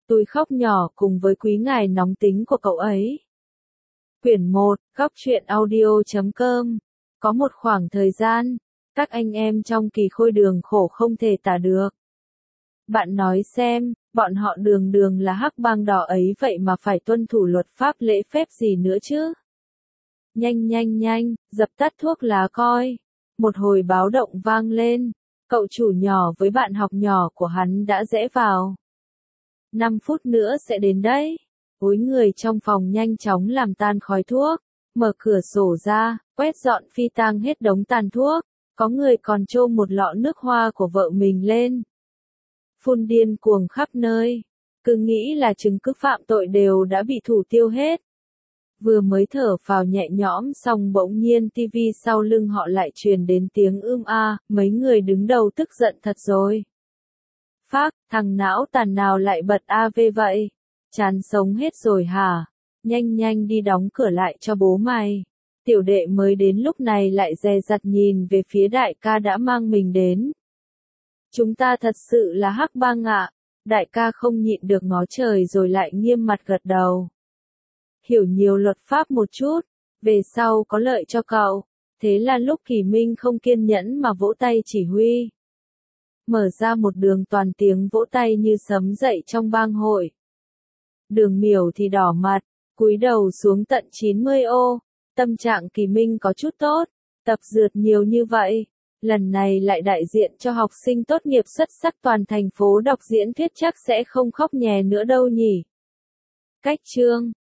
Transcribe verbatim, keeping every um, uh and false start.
Tôi khóc nhỏ cùng với quý ngài nóng tính của cậu ấy. Quyển một, góc truyện audio chấm com. Có một khoảng thời gian, các anh em trong Kỳ Khôi Đường khổ không thể tả được. Bạn nói xem, bọn họ đường đường là hắc bang đỏ ấy vậy mà phải tuân thủ luật pháp lễ phép gì nữa chứ? Nhanh nhanh nhanh, dập tắt thuốc lá coi. Một hồi báo động vang lên, cậu chủ nhỏ với bạn học nhỏ của hắn đã rẽ vào. Năm phút nữa sẽ đến đấy. Ối người trong phòng nhanh chóng làm tan khói thuốc, mở cửa sổ ra, quét dọn phi tang hết đống tàn thuốc, có người còn trô một lọ nước hoa của vợ mình lên. Phun điên cuồng khắp nơi, cứ nghĩ là chứng cứ phạm tội đều đã bị thủ tiêu hết. Vừa mới thở phào nhẹ nhõm xong bỗng nhiên tivi sau lưng họ lại truyền đến tiếng ưm a, mấy người đứng đầu tức giận thật rồi. Phác, thằng não tàn nào lại bật a vê vậy? Chán sống hết rồi hả? Nhanh nhanh đi đóng cửa lại cho bố mày. Tiểu đệ mới đến lúc này lại dè dặt nhìn về phía đại ca đã mang mình đến. Chúng ta thật sự là hắc bang ạ. Đại ca không nhịn được ngó trời rồi lại nghiêm mặt gật đầu. Hiểu nhiều luật pháp một chút, về sau có lợi cho cậu. Thế là lúc Kỳ Minh không kiên nhẫn mà vỗ tay chỉ huy. Mở ra một đường toàn tiếng vỗ tay như sấm dậy trong bang hội. Đường Miểu thì đỏ mặt, cúi đầu xuống tận chín mươi ô, tâm trạng Kỳ Minh có chút tốt, tập dượt nhiều như vậy, lần này lại đại diện cho học sinh tốt nghiệp xuất sắc toàn thành phố đọc diễn thuyết chắc sẽ không khóc nhè nữa đâu nhỉ. Cách chương